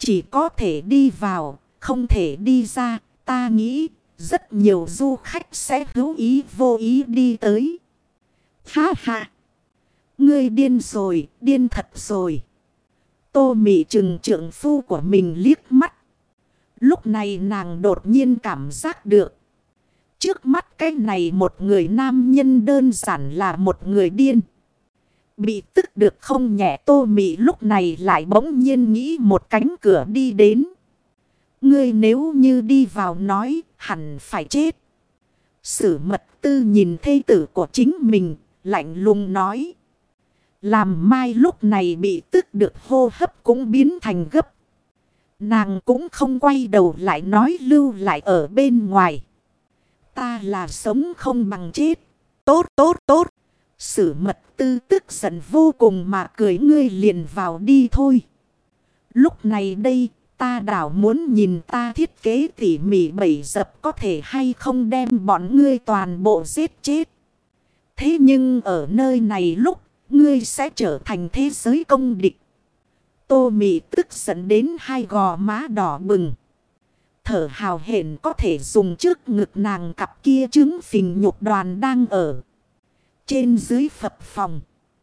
chỉ có thể đi vào, không thể đi ra. Ta nghĩ rất nhiều du khách sẽ hữu ý vô ý đi tới. Ha ha! Ngươi điên rồi, điên thật rồi. Tô Mị trừng trượng phu của mình liếc mắt. Lúc này nàng đột nhiên cảm giác được. Trước mắt cái này một người nam nhân đơn giản là một người điên. Bị tức được không nhẹ, Tô Mị lúc này lại bỗng nhiên nghĩ một cánh cửa đi đến. Ngươi nếu như đi vào nói hẳn phải chết. Sử Mật Tư nhìn thê tử của chính mình, lạnh lùng nói. Làm Mai lúc này bị tức được hô hấp cũng biến thành gấp. Nàng cũng không quay đầu lại nói lưu lại ở bên ngoài. Ta là sống không bằng chết. Tốt tốt tốt. Sử Mật Tư tức giận vô cùng mà cười, ngươi liền vào đi thôi. Lúc này đây ta đảo muốn nhìn ta thiết kế tỉ mỉ bẫy dập có thể hay không đem bọn ngươi toàn bộ giết chết. Thế nhưng ở nơi này lúc ngươi sẽ trở thành thế giới công địch. Tô Mị tức giận đến hai gò má đỏ bừng. Thở hào hển có thể dùng trước ngực nàng cặp kia trứng phình nhục đoàn đang ở trên dưới phập phồng.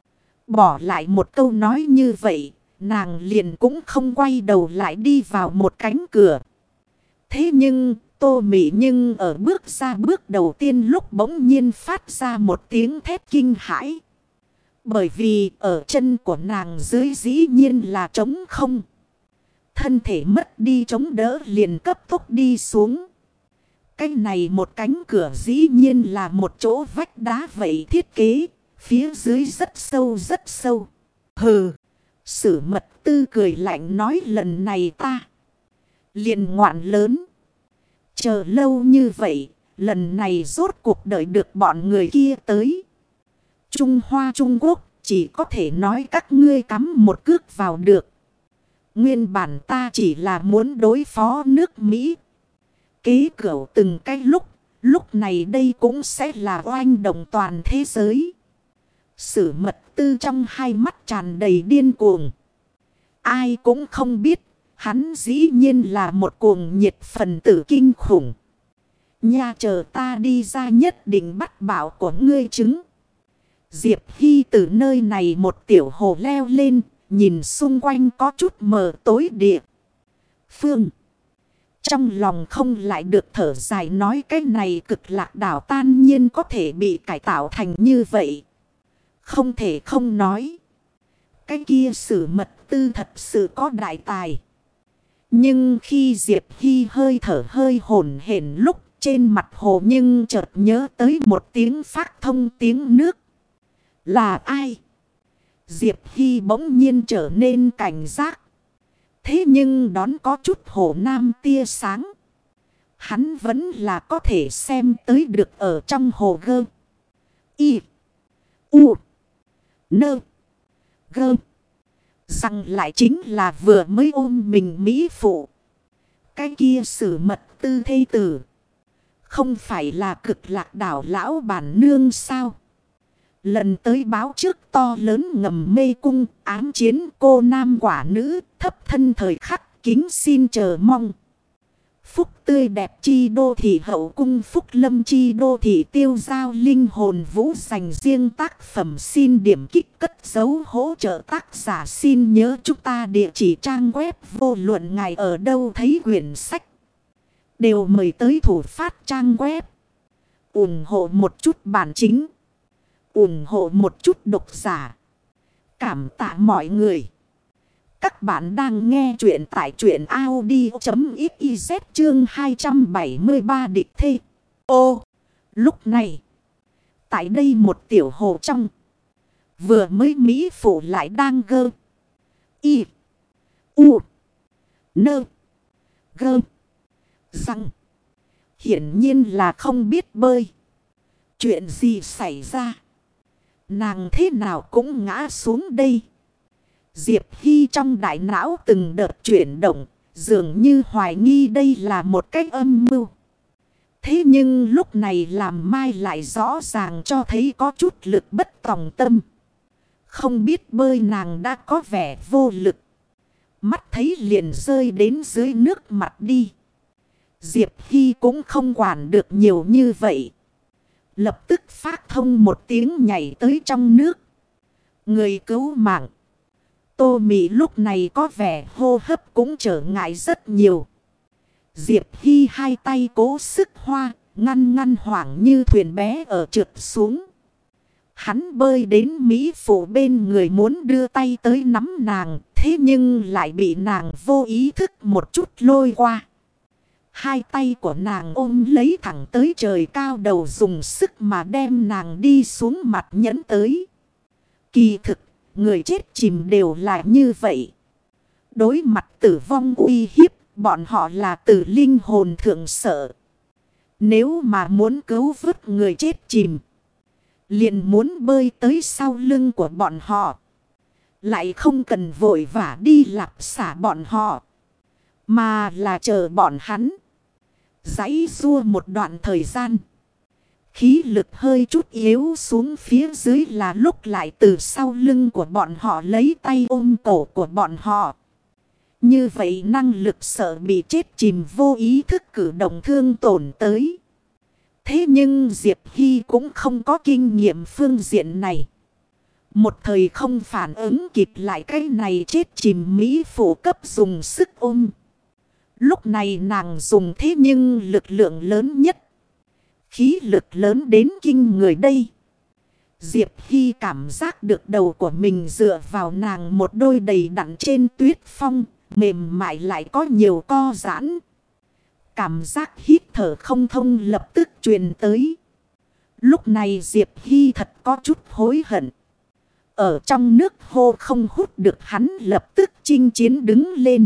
Bỏ lại một câu nói như vậy, nàng liền cũng không quay đầu lại đi vào một cánh cửa. Thế nhưng Tô Mị nhưng ở bước ra bước đầu tiên lúc bỗng nhiên phát ra một tiếng thét kinh hãi. Bởi vì ở chân của nàng dưới dĩ nhiên là trống không. Thân thể mất đi chống đỡ liền cấp tốc đi xuống. Cái này một cánh cửa dĩ nhiên là một chỗ vách đá vậy thiết kế. Phía dưới rất sâu rất sâu. Hừ. Sử Mật Tư cười lạnh nói lần này ta liền ngoạn lớn. Chờ lâu như vậy. Lần này rốt cuộc đợi được bọn người kia tới. Trung Hoa Trung Quốc chỉ có thể nói các ngươi cắm một cước vào được. Nguyên bản ta chỉ là muốn đối phó nước Mỹ. Kế cửu từng cái lúc này đây cũng sẽ là oanh động toàn thế giới. Sử Mật Tư trong hai mắt tràn đầy điên cuồng. Ai cũng không biết, hắn dĩ nhiên là một cuồng nhiệt phần tử kinh khủng. Nha, chờ ta đi ra nhất định bắt bảo của ngươi chứng. Diệp Hy từ nơi này một tiểu hồ leo lên, nhìn xung quanh có chút mờ tối địa phương. Trong lòng không lại được thở dài nói cái này cực lạc đảo tan nhiên có thể bị cải tạo thành như vậy. Không thể không nói. Cái kia Sử Mật Tư thật sự có đại tài. Nhưng khi Diệp Hy hơi thở hơi hổn hển lúc trên mặt hồ nhưng chợt nhớ tới một tiếng phát thông tiếng nước. Là ai? Diệp Hy bỗng nhiên trở nên cảnh giác. Thế nhưng đón có chút hồ nam tia sáng. Hắn vẫn là có thể xem tới được ở trong hồ gơ. Y. U. Nơ. Gơ. Rằng lại chính là vừa mới ôm mình mỹ phụ. Cái kia Sử Mật Tư thê tử. Không phải là cực lạc đảo lão bản nương sao? Lần tới báo trước to lớn ngầm mê cung, ám chiến cô nam quả nữ, thấp thân thời khắc kính xin chờ mong. Phúc tươi đẹp chi đô thị hậu cung, phúc lâm chi đô thị tiêu giao linh hồn vũ dành riêng tác phẩm, xin điểm kích cất dấu hỗ trợ tác giả, xin nhớ chúng ta địa chỉ trang web vô luận ngài ở đâu thấy quyển sách. Đều mời tới thủ phát trang web. Ủng hộ một chút bản chính. Ủng hộ một chút độc giả. Cảm tạ mọi người. Các bạn đang nghe chuyện tại truyện audio.xyz chương 273 địch thê. Ô! Lúc này, tại đây một tiểu hồ trong. Vừa mới Mỹ phụ lại đang gơ. Y. U. Nơ. Gơ. Rằng. Hiển nhiên là không biết bơi. Chuyện gì xảy ra? Nàng thế nào cũng ngã xuống đây. Diệp Hy trong đại não từng đợt chuyển động, dường như hoài nghi đây là một cái âm mưu. Thế nhưng lúc này làm Mai lại rõ ràng cho thấy có chút lực bất tòng tâm. Không biết bơi nàng đã có vẻ vô lực. Mắt thấy liền rơi đến dưới nước mặt đi. Diệp Hy cũng không quản được nhiều như vậy. Lập tức phát thông một tiếng nhảy tới trong nước. Người cứu mạng. Tô Mị lúc này có vẻ hô hấp cũng trở ngại rất nhiều. Diệp Hy hai tay cố sức hoa, ngăn hoảng như thuyền bé ở trượt xuống. Hắn bơi đến Mỹ Phụ bên người muốn đưa tay tới nắm nàng, thế nhưng lại bị nàng vô ý thức một chút lôi qua. Hai tay của nàng ôm lấy thẳng tới trời cao đầu dùng sức mà đem nàng đi xuống mặt nhẫn tới. Kỳ thực, người chết chìm đều là như vậy. Đối mặt tử vong uy hiếp, bọn họ là từ linh hồn thượng sợ. Nếu mà muốn cứu vớt người chết chìm, liền muốn bơi tới sau lưng của bọn họ. Lại không cần vội vã đi lạp xả bọn họ, mà là chờ bọn hắn giãy giụa một đoạn thời gian. Khí lực hơi chút yếu xuống phía dưới là lúc lại từ sau lưng của bọn họ lấy tay ôm cổ của bọn họ. Như vậy năng lực sợ bị chết chìm vô ý thức cử động thương tổn tới. Thế nhưng Diệp Hy cũng không có kinh nghiệm phương diện này. Một thời không phản ứng kịp lại cái này chết chìm Mỹ Phụ cấp dùng sức ôm. Lúc này nàng dùng thế nhưng lực lượng lớn nhất. Khí lực lớn đến kinh người đây. Diệp Hy cảm giác được đầu của mình dựa vào nàng một đôi đầy đặn trên tuyết phong, mềm mại lại có nhiều co giãn. Cảm giác hít thở không thông lập tức truyền tới. Lúc này Diệp Hy thật có chút hối hận. Ở trong nước hô không hút được hắn lập tức chinh chiến đứng lên.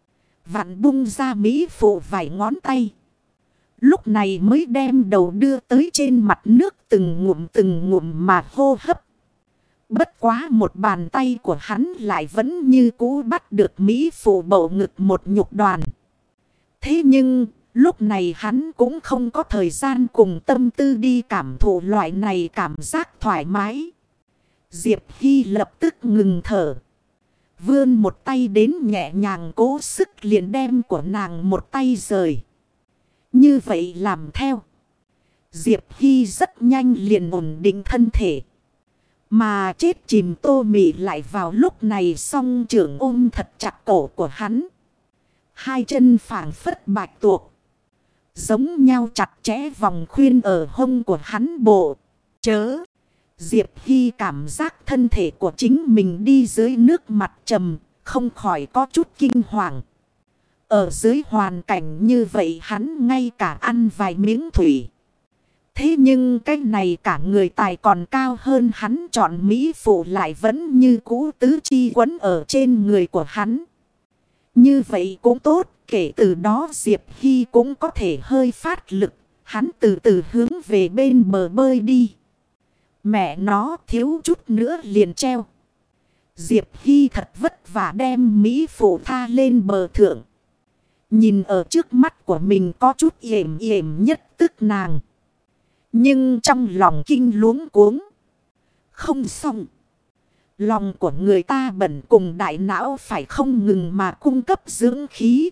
Vặn bung ra Mỹ Phụ vài ngón tay. Lúc này mới đem đầu đưa tới trên mặt nước từng ngụm mà hô hấp. Bất quá một bàn tay của hắn lại vẫn như cũ bắt được Mỹ Phụ bầu ngực một nhục đoàn. Thế nhưng lúc này hắn cũng không có thời gian cùng tâm tư đi cảm thụ loại này cảm giác thoải mái. Diệp Hy lập tức ngừng thở. Vươn một tay đến nhẹ nhàng cố sức liền đem của nàng một tay rời. Như vậy làm theo. Diệp Hy rất nhanh liền ổn định thân thể. Mà chết chìm Tô Mị lại vào lúc này song trưởng ôm thật chặt cổ của hắn. Hai chân phảng phất bạch tuộc. Giống nhau chặt chẽ vòng khuyên ở hông của hắn bộ. Chớ. Diệp Hy cảm giác thân thể của chính mình đi dưới nước mặt trầm. Không khỏi có chút kinh hoàng. Ở dưới hoàn cảnh như vậy hắn ngay cả ăn vài miếng thủy. Thế nhưng cái này cả người tài còn cao hơn hắn chọn Mỹ Phụ lại vẫn như cũ tứ chi quấn ở trên người của hắn. Như vậy cũng tốt, kể từ đó Diệp Hy cũng có thể hơi phát lực, hắn từ từ hướng về bên bờ bơi đi. Mẹ nó thiếu chút nữa liền treo. Diệp Hy thật vất vả đem Mỹ Phụ tha lên bờ thượng. Nhìn ở trước mắt của mình có chút yểm nhất tức nàng. Nhưng trong lòng kinh luống cuống. Không xong. Lòng của người ta bẩn cùng đại não phải không ngừng mà cung cấp dưỡng khí.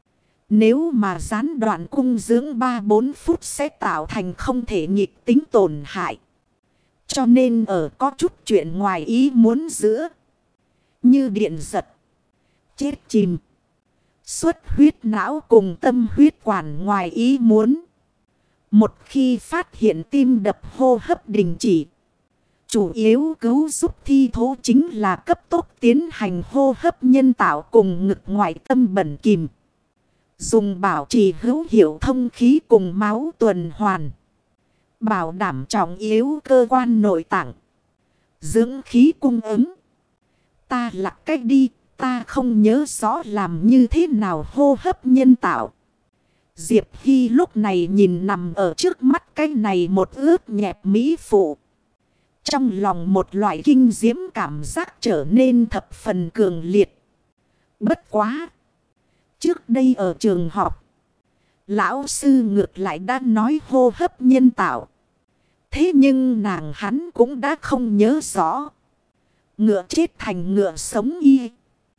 Nếu mà gián đoạn cung dưỡng 3-4 phút sẽ tạo thành không thể nghịch tính tổn hại. Cho nên ở có chút chuyện ngoài ý muốn giữa. Như điện giật. Chết chìm. Xuất huyết não cùng tâm huyết quản ngoài ý muốn. Một khi phát hiện tim đập hô hấp đình chỉ. Chủ yếu cứu giúp thi thố chính là cấp tốc tiến hành hô hấp nhân tạo cùng ngực ngoại tâm bẩn kìm. Dùng bảo trì hữu hiệu thông khí cùng máu tuần hoàn. Bảo đảm trọng yếu cơ quan nội tạng. Dưỡng khí cung ứng. Ta lặng cách đi. Ta không nhớ rõ làm như thế nào hô hấp nhân tạo. Diệp Hy lúc này nhìn nằm ở trước mắt cái này một ướt nhẹp Mỹ Phụ. Trong lòng một loại kinh diễm cảm giác trở nên thập phần cường liệt. Bất quá. Trước đây ở trường học. Lão sư ngược lại đã nói hô hấp nhân tạo. Thế nhưng nàng hắn cũng đã không nhớ rõ. Ngựa chết thành ngựa sống y.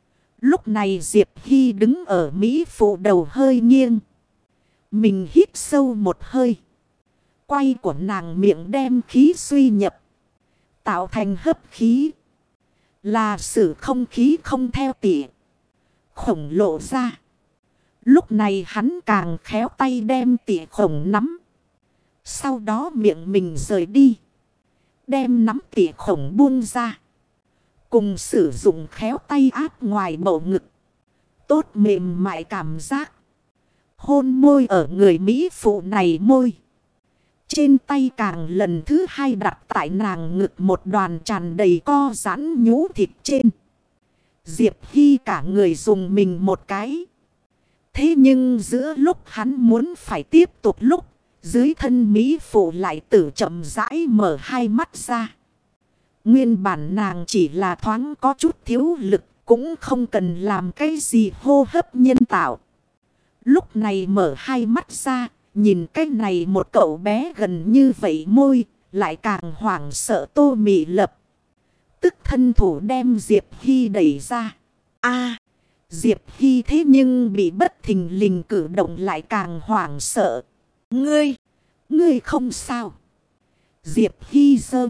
Lúc này Diệp Hy đứng ở Mỹ phụ đầu hơi nghiêng. Mình hít sâu một hơi. Quay của nàng miệng đem khí suy nhập. Tạo thành hấp khí. Là sự không khí không theo tỉ. Khổng lộ ra. Lúc này hắn càng khéo tay đem tỉ khổng nắm. Sau đó miệng mình rời đi. Đem nắm tỉ khổng buông ra. Cùng sử dụng khéo tay áp ngoài bầu ngực. Tốt mềm mại cảm giác. Hôn môi ở người Mỹ phụ này môi. Trên tay càng lần thứ hai đặt tại nàng ngực một đoàn tràn đầy co giãn nhũ thịt trên. Diệp Hy cả người dùng mình một cái. Thế nhưng giữa lúc hắn muốn phải tiếp tục lúc. Dưới thân Mỹ phụ lại tử chậm rãi mở hai mắt ra. Nguyên bản nàng chỉ là thoáng có chút thiếu lực. Cũng không cần làm cái gì hô hấp nhân tạo. Lúc này mở hai mắt ra. Nhìn cái này một cậu bé gần như vậy môi. Lại càng hoảng sợ Tô Mị Lập. Tức thân thủ đem Diệp Hy đẩy ra. Diệp Hy thế nhưng bị bất thình lình cử động lại càng hoảng sợ. Ngươi không sao. Diệp Hy dơ.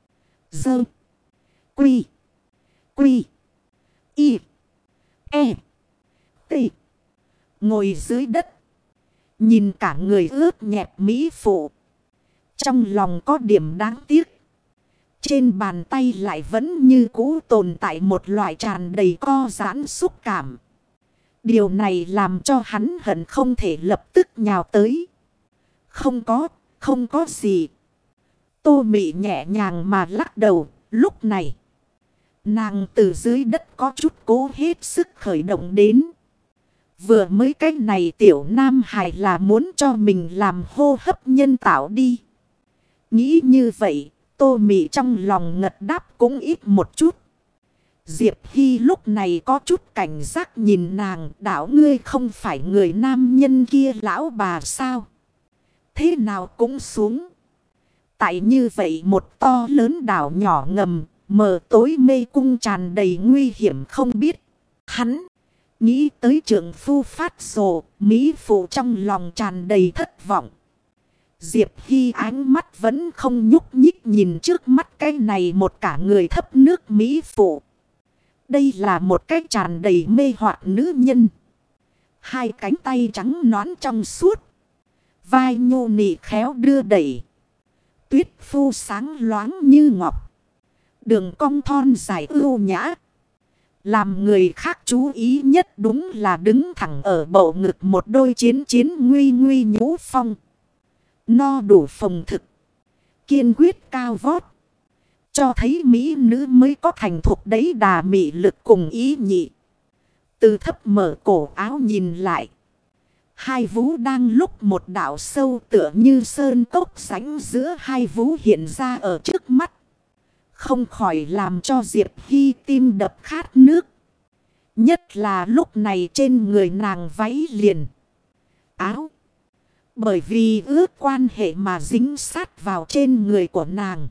Quy. Y. E. T. Ngồi dưới đất. Nhìn cả người ướt nhẹp Mỹ phụ. Trong lòng có điểm đáng tiếc. Trên bàn tay lại vẫn như cũ tồn tại một loại tràn đầy co giãn xúc cảm. Điều này làm cho hắn hận không thể lập tức nhào tới. Không có gì. Tô Mị nhẹ nhàng mà lắc đầu. Lúc này, nàng từ dưới đất có chút cố hết sức khởi động đến. Vừa mới cái này tiểu nam hài là muốn cho mình làm hô hấp nhân tạo đi. Nghĩ như vậy, Tô Mị trong lòng ngật đáp cũng ít một chút. Diệp Hy lúc này có chút cảnh giác nhìn nàng. Đảo ngươi không phải người nam nhân kia lão bà sao? Thế nào cũng xuống. Tại như vậy một to lớn đảo nhỏ ngầm. Mờ tối mê cung tràn đầy nguy hiểm không biết. Hắn nghĩ tới trượng phu phát rồ. Mỹ phụ trong lòng tràn đầy thất vọng. Diệp Hy ánh mắt vẫn không nhúc nhích nhìn trước mắt cái này một cả người thấp nước Mỹ phụ. Đây là một cái tràn đầy mê hoặc nữ nhân. Hai cánh tay trắng nõn trong suốt. Vai nhô nị khéo đưa đẩy. Tuyết phu sáng loáng như ngọc. Đường cong thon dài ưu nhã. Làm người khác chú ý nhất đúng là đứng thẳng ở bầu ngực một đôi chiến nguy nhũ phong. No đủ phồng thực. Kiên quyết cao vót. Cho thấy mỹ nữ mới có thành thục đấy đà mị lực cùng ý nhị. Từ thấp mở cổ áo nhìn lại. Hai vú đang lúc một đảo sâu tựa như sơn cốc sánh giữa hai vú hiện ra ở trước mắt. Không khỏi làm cho Diệp Hy tim đập khát nước. Nhất là lúc này trên người nàng váy liền. Áo. Bởi vì ước quan hệ mà dính sát vào trên người của nàng.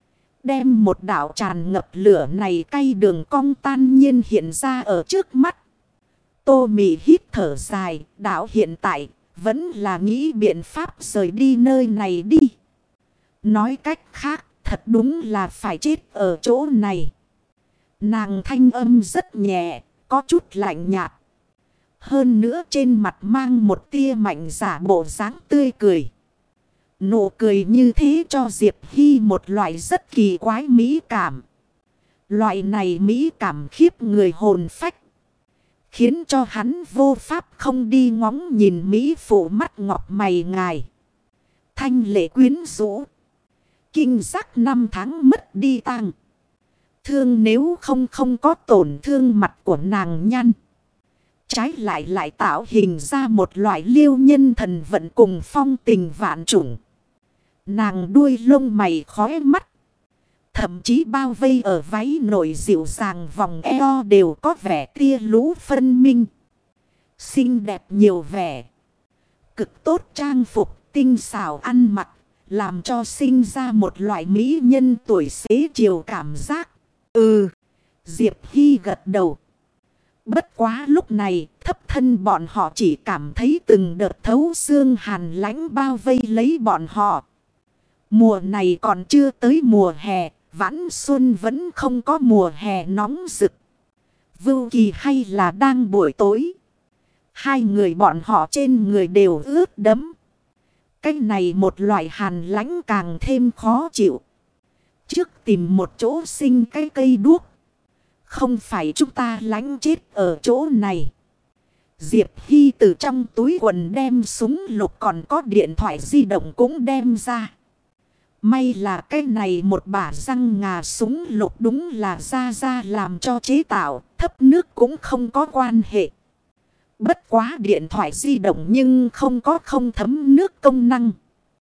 Đem một đảo tràn ngập lửa này cay đường cong tan nhiên hiện ra ở trước mắt. Tô Mị hít thở dài, đảo hiện tại vẫn là nghĩ biện pháp rời đi nơi này đi. Nói cách khác, thật đúng là phải chết ở chỗ này. Nàng thanh âm rất nhẹ, có chút lạnh nhạt. Hơn nữa trên mặt mang một tia mạnh giả bộ dáng tươi cười. Nụ cười như thế cho Diệp Hy một loại rất kỳ quái mỹ cảm. Loại này mỹ cảm khiếp người hồn phách. Khiến cho hắn vô pháp không đi ngóng nhìn mỹ phụ mắt ngọc mày ngài. Thanh lệ quyến rũ. Kinh giác năm tháng mất đi tăng. Thương nếu không có tổn thương mặt của nàng nhăn. Trái lại tạo hình ra một loại liêu nhân thần vận cùng phong tình vạn trùng. Nàng đuôi lông mày khóe mắt. Thậm chí bao vây ở váy nổi dịu dàng vòng eo đều có vẻ tia lũ phân minh. Xinh đẹp nhiều vẻ. Cực tốt trang phục, tinh xảo ăn mặc. Làm cho sinh ra một loại mỹ nhân tuổi xế chiều cảm giác. Diệp Hy gật đầu. Bất quá lúc này thấp thân bọn họ chỉ cảm thấy từng đợt thấu xương hàn lãnh bao vây lấy bọn họ. Mùa này còn chưa tới mùa hè, vãn xuân vẫn không có mùa hè nóng rực. Vưu Kỳ hay là đang buổi tối. Hai người bọn họ trên người đều ướt đẫm. Cái này một loại hàn lãnh càng thêm khó chịu. Trước tìm một chỗ sinh cái cây đuốc. Không phải chúng ta lánh chết ở chỗ này. Diệp Hy từ trong túi quần đem súng lục còn có điện thoại di động cũng đem ra. May là cái này một bả răng ngà súng lục đúng là ra làm cho chế tạo, thấp nước cũng không có quan hệ. Bất quá điện thoại di động nhưng không có không thấm nước công năng.